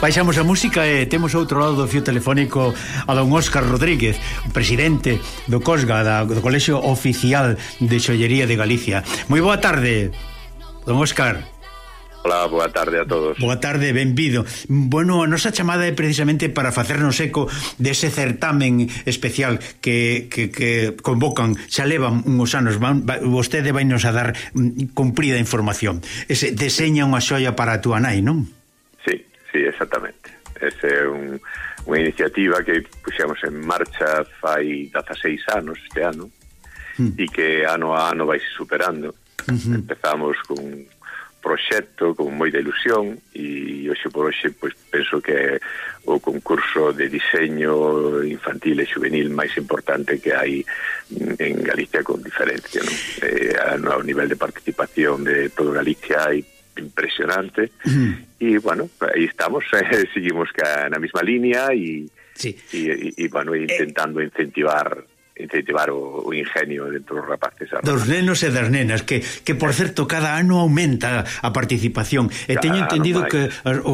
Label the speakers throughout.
Speaker 1: Baixamos a música e temos outro lado do fio telefónico a don Óscar Rodríguez, presidente do COSGA, do Colexio Oficial de Xollería de Galicia. Moi boa tarde, don Óscar.
Speaker 2: Hola, boa tarde a todos.
Speaker 1: Boa tarde, benvido. Bueno, a nosa chamada é precisamente para facernos eco dese certamen especial que convocan, xa levan uns anos, vostede vai nos a dar cumprida información. Ese deseña unha xoia para a túa nai, non?
Speaker 2: Sí, exactamente. Esa é unha iniciativa que puxemos en marcha fai 16 anos este ano e que ano a ano vai superando. Empezamos con un proxecto con moita ilusión e hoxe por hoxe pois, penso que é o concurso de diseño infantil e juvenil máis importante que hai en Galicia con diferencia, non? A nivel de participación de todo Galicia hai impresionante e bueno, aí estamos, seguimos na mesma línea e
Speaker 1: sí.
Speaker 2: bueno, intentando incentivar o ingenio dentro dos rapaces
Speaker 1: dos nenos e das nenas que por certo cada ano aumenta a participación e teño entendido que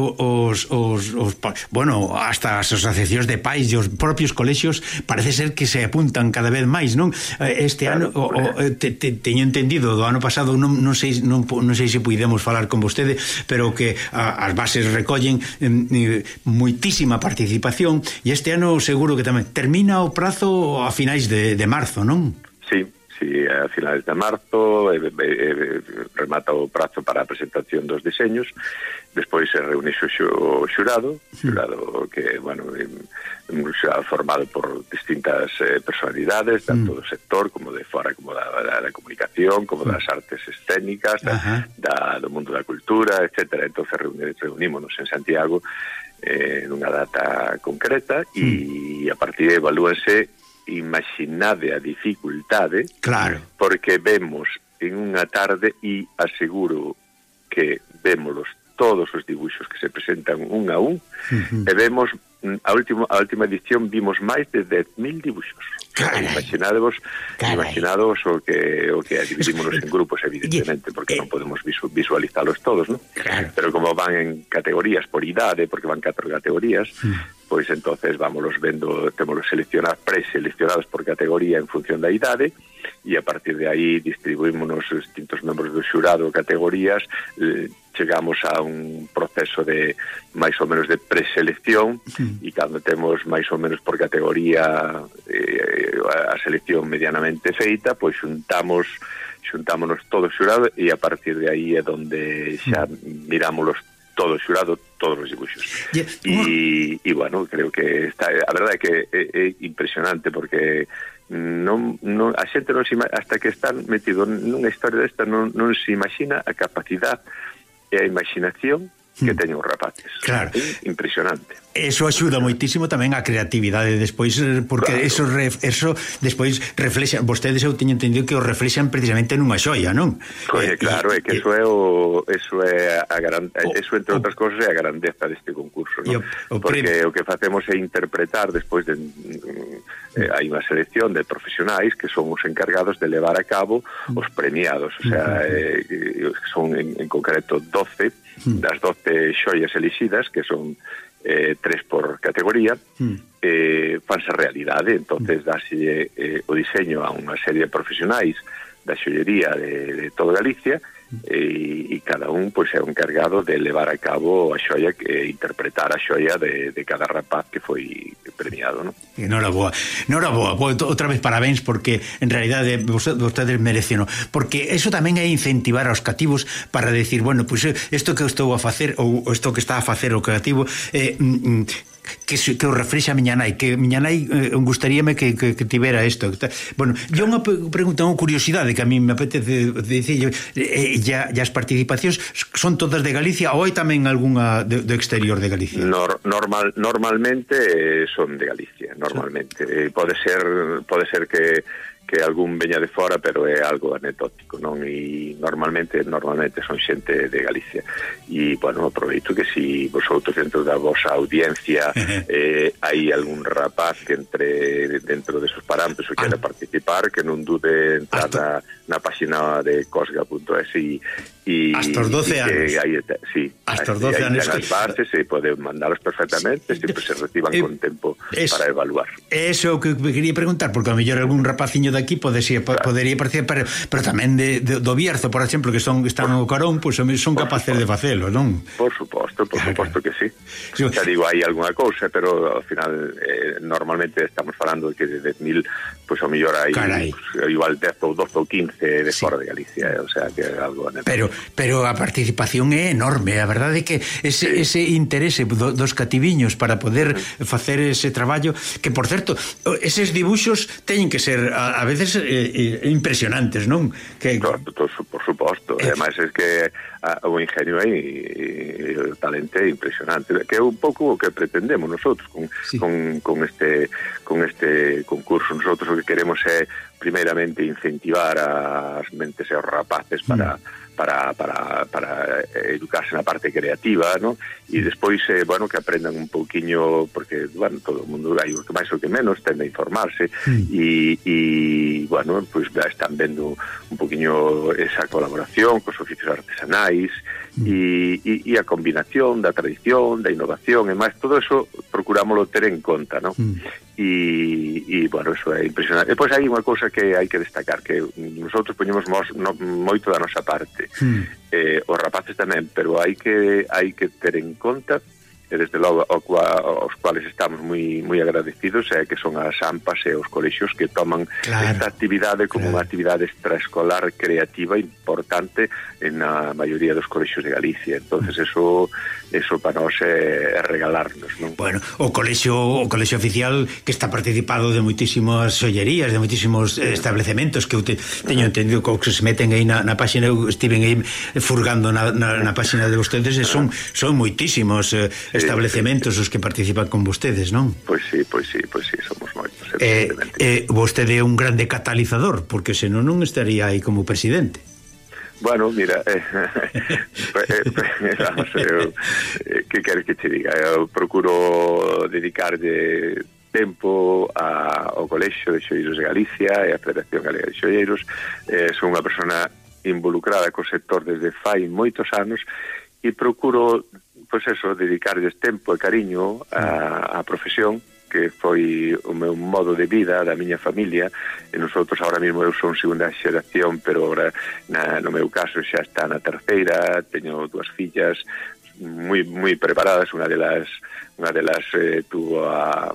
Speaker 1: bueno, hasta as asociacións de pais e os propios colexios parece ser que se apuntan cada vez máis, non? Este ano teño entendido do ano pasado, non sei se puidemos falar con vostede, pero que as bases recollen moitísima participación e este ano seguro que tamén termina o prazo a finais de marzo, non?
Speaker 2: Sí, a finales de marzo remata o prazo para a presentación dos diseños, despois se reúne o xurado que, bueno, xa formado por distintas personalidades, tanto do sector como de fora, como da comunicación, como das artes escénicas, do mundo da cultura, etcétera. Entonces reunímonos en Santiago nunha data concreta e a partir de evalúanse. Imaginade a dificultade,
Speaker 1: claro,
Speaker 2: porque vemos en unha tarde e aseguro que vemos todos os dibuixos que se presentan un a un e vemos a última edición vimos máis de 10.000 dibuixos. Imaginadevos o que dividímonos en grupos, evidentemente, porque non podemos visualizalos todos, ¿no?
Speaker 1: Claro.
Speaker 2: Pero como van en categorías por idade, porque van 4 categorías, pois entonces vámonos vendo, temos preseleccionados por categoría en función da idade e a partir de aí distribuímonos os distintos membros do xurado categorías, chegamos a un proceso de máis ou menos de preselección e cando temos máis ou menos por categoría a selección medianamente feita, pois xuntámonos todo o xurado e a partir de aí é donde xa mirámonos todo o xurado, todos os dibuixos. E bueno, creo que a verdade é que é impresionante porque a xente non se hasta que están metido nunha historia desta non se imagina a capacidade e a imaginación que teñen os rapaces.
Speaker 1: Claro.
Speaker 2: Impresionante.
Speaker 1: Eso axuda moitísimo tamén a creatividade despois, porque claro. eso despois reflexa, vostedes eu teño entendido que o reflexan precisamente nunha xoia, non?
Speaker 2: Claro, é que eso entre outras cousas é a grandeza deste concurso, non? Porque o que facemos é interpretar despois hai unha selección de profesionais que son os encargados de levar a cabo os premiados, o sea, son en concreto 12 das 12 xoias elixidas, que son 3 por categoría, fanse realidade. Entonces dase o diseño a unha serie de profesionais da xollería de toda Galicia e cada un pois é o encargado de levar a cabo a xoia, que interpretar a xoia de cada rapaz que foi premiado, non?
Speaker 1: Noraboa, outra vez parabéns, porque en realidade vostedes merecen, porque eso tamén é incentivar aos cativos para decir, bueno, pois isto que eu estou a facer ou isto que está a facer o creativo que o refrexa a miña nai, que miña nai gustaríame que tivera isto. Bueno, yo unha pregunta, unha curiosidade que a mí me apetece dicir, ya as participacións son todas de Galicia ou hai tamén algunha do exterior de Galicia?
Speaker 2: Normalmente son de Galicia, normalmente. Pode ser que algún veña de fora, pero é algo anecdótico, non? E normalmente son xente de Galicia. E, bueno, aproveito que si vosotros dentro da vosa audiencia hai algún rapaz que entre dentro desos parámetros e quere participar, que non dude entrar na página de cosga.es e
Speaker 1: hasta os 12 anos.
Speaker 2: Hasta os 12 anos. As bases se poden mandalos perfectamente, sempre se reciban con tempo para evaluar.
Speaker 1: Eso é o que me quería preguntar, porque a mellor algún rapaciño de aquí podería participar, pero tamén do Bierzo, por exemplo, que están no Carón, pois son capaces de facelo, non?
Speaker 2: Por suposto que sí. Xa digo, hai algunha cousa, pero ao final normalmente estamos falando de que de 10.000, pois ao mellor hai igual 10 ou 12 ou 15 de fora de Galicia, o sea, que é algo anecdótico.
Speaker 1: Pero a participación é enorme, a verdade é que ese interese dos cativiños para poder facer ese traballo, que por certo, eses dibuxos teñen que ser a veces impresionantes, non?
Speaker 2: Por suposto, ademais é que o ingenio e o talento é impresionante, que é un pouco o que pretendemos nosotros con este concurso. Nosotros o que queremos é primeiramente incentivar as mentes e os rapaces para educarse na parte creativa, ¿no? E despois, bueno, que aprendan un pouquiño, porque, bueno, todo o mundo, hai o que máis ou que menos, tende a informarse, e bueno, pues están vendo un pouquiño esa colaboración cos oficios artesanais, e a combinación da tradición, da innovación, e máis, todo eso procurámoslo ter en conta, ¿no? E bueno, eso é impresionante. Depois hai unha cousa que hai que destacar, que nosotros poñemos moito da nosa parte, os rapaces tamén, pero hai que ter en conta, e desde logo aos cuales estamos moi agradecidos, que son as AMPAs e os colexios que toman esta actividade como unha actividade extraescolar creativa importante na maioría dos colexios de Galicia. Entonces eso para nós é regalarnos, non?
Speaker 1: Bueno, o colexio oficial que está participado de moitísimas xollerías, de moitísimos establecementos, que eu teño entendido que se meten aí na páxina, eu estiven aí furgando na páxina de vostedes, e son moitísimos establecementos os que participan con vostedes, non?
Speaker 2: Pois sí, somos moitos.
Speaker 1: Vostede é un grande catalizador, porque senón non estaría aí como presidente.
Speaker 2: Bueno, mira, que queres que te diga? Eu procuro dedicarlle tempo ao Colexio de Xoieiros de Galicia e a Federación Galega de Xoieiros. Son unha persona involucrada co sector desde fai moitos anos e procuro, pois eso, dedicarlles tempo e cariño á profesión, que foi o meu modo de vida da miña familia, e nosotros ahora mesmo eu son segunda xeración, pero ahora no meu caso xa está na terceira, teño 2 fillas moi preparadas, unha delas tuvo a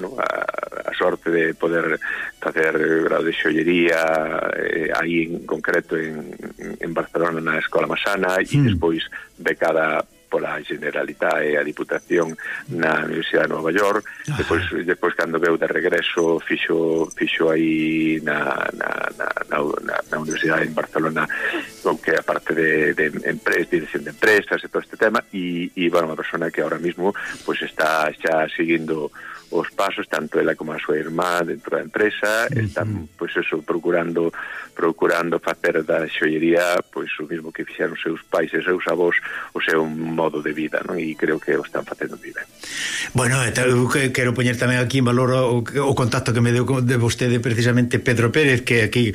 Speaker 2: sorte de poder facer grado de xollería aí en concreto en Barcelona na Escola Masana, e despois becada pola Generalitat e a Diputación na Universidade de Nova York. Depois cando veu de regreso fixo aí na Universidade en Barcelona, que a parte de dirección de empresas e todo este tema, e bueno, unha persona que ahora mismo pues está xa seguindo os pasos, tanto ela como a súa irmá dentro da empresa, están pois eso, procurando facer da xollería pois o mismo que fixeron os seus pais e os seus avós, o seu modo de vida, non? E creo que o están facendo moi ben.
Speaker 1: Bueno, eu quero poñer tamén aquí en valor o contacto que me deu de vostede precisamente Pedro Pérez, que aquí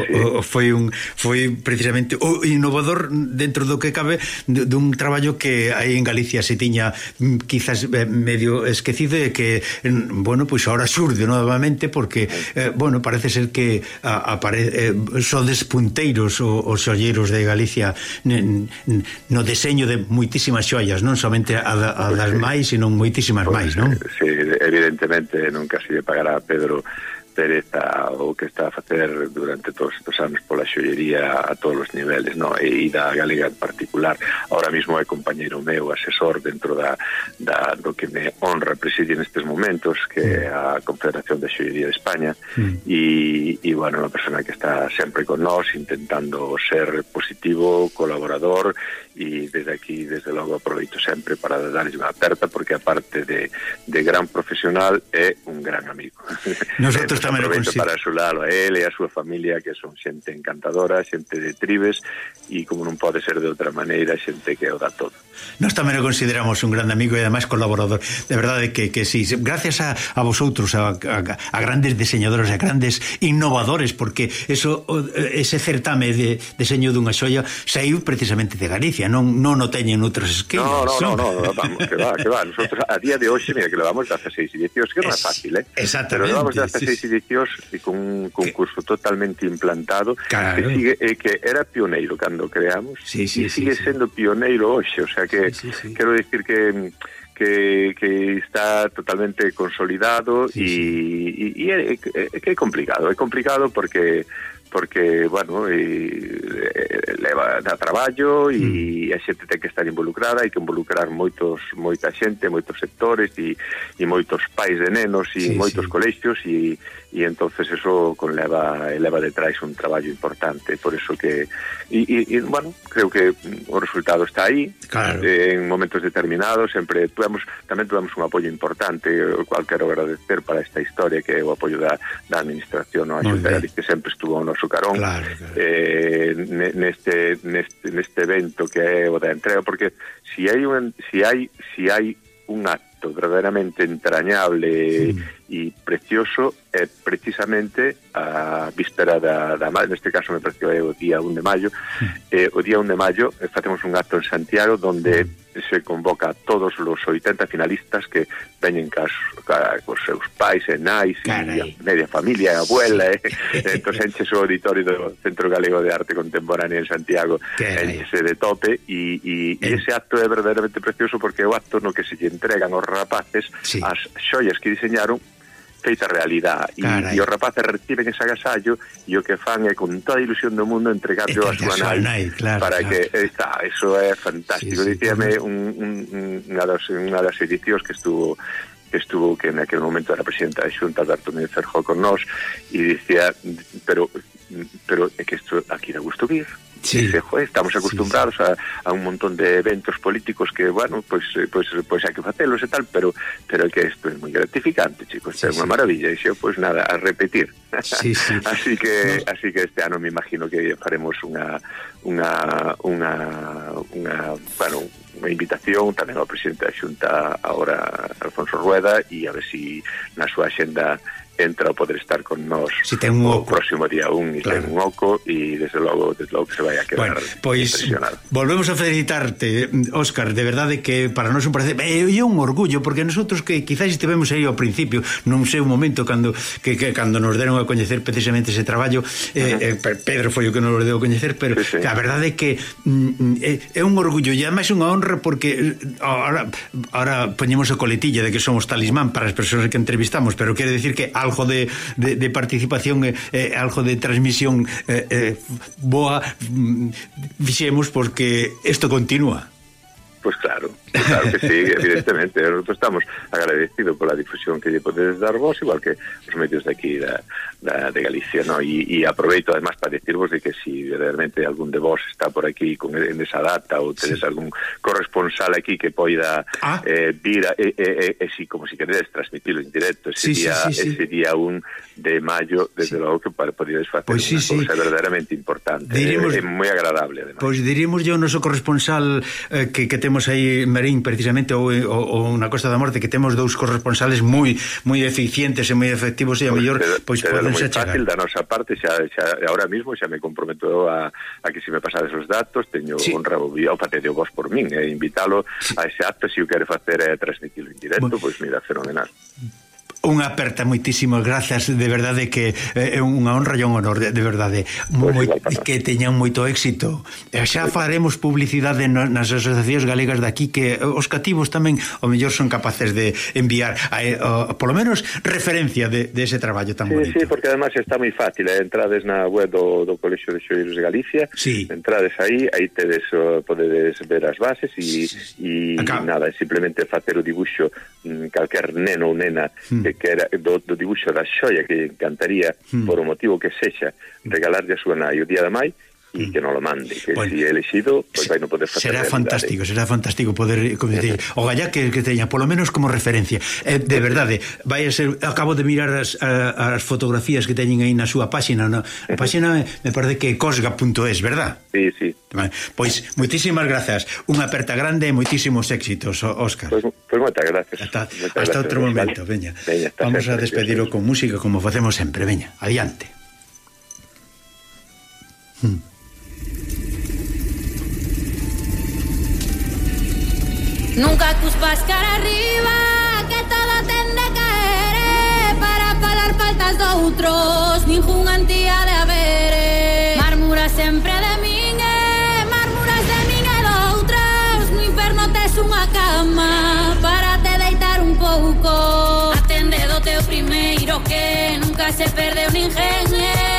Speaker 1: foi precisamente o innovador dentro do que cabe dun traballo que aí en Galicia se tiña quizás medio esquecido, e que bueno, pois ahora xurde novamente, porque bueno, parece ser que sodes punteiros os xolleiros de Galicia no deseño de moitísimas xoias, non somente a das máis, sino moitísimas máis, non?
Speaker 2: Sí, evidentemente nunca se lle pagará a Pedro Pérez o que está a facer durante todos estes anos pola xollería a todos os niveles, no? E da galega en particular. Ahora mismo é compañeiro meu, asesor dentro do que me honra presidir nestes momentos, que é a Confederación de Xollería de España, e bueno, unha persona que está sempre con nós intentando ser positivo, colaborador, e desde aquí, desde logo, aproveito sempre para darlle unha aperta, porque aparte de gran profesional é un gran amigo.
Speaker 1: Nosotros
Speaker 2: aproveito para saudalo a ele e a súa familia, que son xente encantadora, xente de tribes, e como non pode ser de outra maneira, xente que o dá todo.
Speaker 1: Nós tamén o consideramos un grande amigo e ademais colaborador. De verdade que sí, gracias a vosotros, a grandes diseñadores, a grandes innovadores, porque ese certame de deseño dunha xoia saiu precisamente de Galicia, non o teñen outras esquemas.
Speaker 2: No, vamos, que va. Nosotros a día de hoxe, mira, que levamos 16 edicións, que non é fácil,
Speaker 1: Exactamente.
Speaker 2: Pero levamos 16 edicións e con un concurso totalmente implantado,
Speaker 1: claro,
Speaker 2: que era pioneiro cando creamos, e sigue sendo pioneiro hoxe, o sea que quero dicir que está totalmente consolidado e é complicado porque bueno, leva da traballo e a xente ten que estar involucrada, hai que involucrar moita xente, moitos sectores e moitos pais de nenos e moitos colexios e entonces eso leva detrás un traballo importante, por eso que bueno, creo que o resultado está aí, claro. En momentos determinados tamén tuvemos un apoio importante, o cual quero agradecer para esta historia, que é o apoio da administración, a Xunta de Galicia, que sempre estuvo no noso carón, claro. Neste evento que é o da entrega, porque si hai un acto verdadeiramente entrañable e precioso, é precisamente a víspera da neste caso me pareció o día 1 de maio. O día 1 de maio facemos un acto en Santiago donde se convoca a todos os 80 finalistas que veñen cos seus pais e nais e a media familia e abuela, entón enches o auditorio do Centro Galego de Arte Contemporánea en Santiago, enchese de tope e ese acto é verdadeiramente precioso, porque é o acto no que se lle entregan aos rapaces as xoias que diseñaron feita realidad, e os rapaces reciben ese agasallo e o que fan é con toda a ilusión do mundo entregarlo a súa nai, para que eso é fantástico. Dicíame unha das edicións que estuvo que en aquel momento era presidenta da Xunta, Alberto Núñez Feijóo, con nós, e dicía, pero é que isto aquí dá gusto vir. Dice, estamos acostumbrados a un montón de eventos políticos que, bueno, pues hai que facelos e tal, pero é que isto é moi gratificante, chicos, é unha maravilla, e xo, pues nada, a repetir. Así que este ano me imagino que faremos unha invitación tamén ao presidente da Xunta, agora Alfonso Rueda, e a ver si na súa axenda entra o poder estar con nós o próximo día 1 e ten un oco, e desde logo que se vai a quedar impresionado.
Speaker 1: Volvemos a felicitarte, Óscar, de verdade que para nós un prazer e un orgullo, porque nosotros que quizás estivemos aí ao principio, non sei un momento cando nos deron a coñecer precisamente ese traballo, Pedro foi o que nos deu a coñecer, pero a verdade é que é un orgullo e ademais unha honra, porque ahora poñemos a coletilla de que somos talismán para as persoas que entrevistamos, pero quere decir que algo de participación, algo de transmisión boa fixemos, porque isto continúa.
Speaker 2: Pues claro que sí, evidentemente. Nosotros estamos agradecidos pola difusión que lle podedes dar vos, igual que os medios de aquí de Galicia, ¿no? E aproveito además para decirvos de que si realmente algún de vos está por aquí en esa data, ou tedes algún corresponsal aquí que poida vir como si queredes transmitirlo en directo ese día 1 de maio, desde logo que podedes facer unha cousa verdadeiramente importante, é moi agradable además.
Speaker 1: Pois diríamos yo o noso corresponsal que temos aí en Marín, precisamente, ou na Costa da Morte, que temos 2 corresponsales moi eficientes e moi efectivos, e a mellor pois podense chegar.
Speaker 2: Fácil da nosa parte, xa ahora mismo xa me comprometo a que se me pasades os datos, teño honra o fateo vos por min, e invitalo a ese acto, se o quere facer e transmitirlo en directo, pois mira, fenomenal.
Speaker 1: Unha aperta, moitísimas grazas, de verdade que é unha honra e un honor, de verdade, que teñan moito éxito. Xa faremos publicidade nas asociacións galegas daqui, que os cativos tamén o mellor son capaces de enviar polo menos referencia de ese traballo tan bonito.
Speaker 2: Sí, porque además está moi fácil, entrades na web do Colexio de Xoieiros de Galicia, entrades aí podedes ver as bases e nada, simplemente facer o dibuixo, calquer neno ou nena que era do dibuixo da xoia que encantaría, por o motivo que sexa, regalarlle a súa nai o día da mai, e que non lo mande, que
Speaker 1: bueno,
Speaker 2: si é elexido, pois vai non poder facer
Speaker 1: será
Speaker 2: realidade.
Speaker 1: fantástico poder, como dicir, o gallá que teña polo menos como referencia. De verdade, vai a ser, acabo de mirar as fotografías que teñen aí na súa páxina, a páxina me parece que é cosga.es, verdad?
Speaker 2: Sí, sí.
Speaker 1: Pois moitísimas grazas, unha aperta grande e moitísimos éxitos, Óscar.
Speaker 2: Pois moitas gracias.
Speaker 1: Hasta outro momento, veña. Vamos a despedirlo con música como facemos sempre, veña, adiante.
Speaker 3: Nunca cuspas cara arriba, que todo ten de caer, para pagar faltas de outros, ningún antía de haber. Marmura sempre de min, marmuras de min e de outros, no inferno tes unha cama para te deitar un pouco. Atende do teu primeiro que nunca se perdeu ninguén.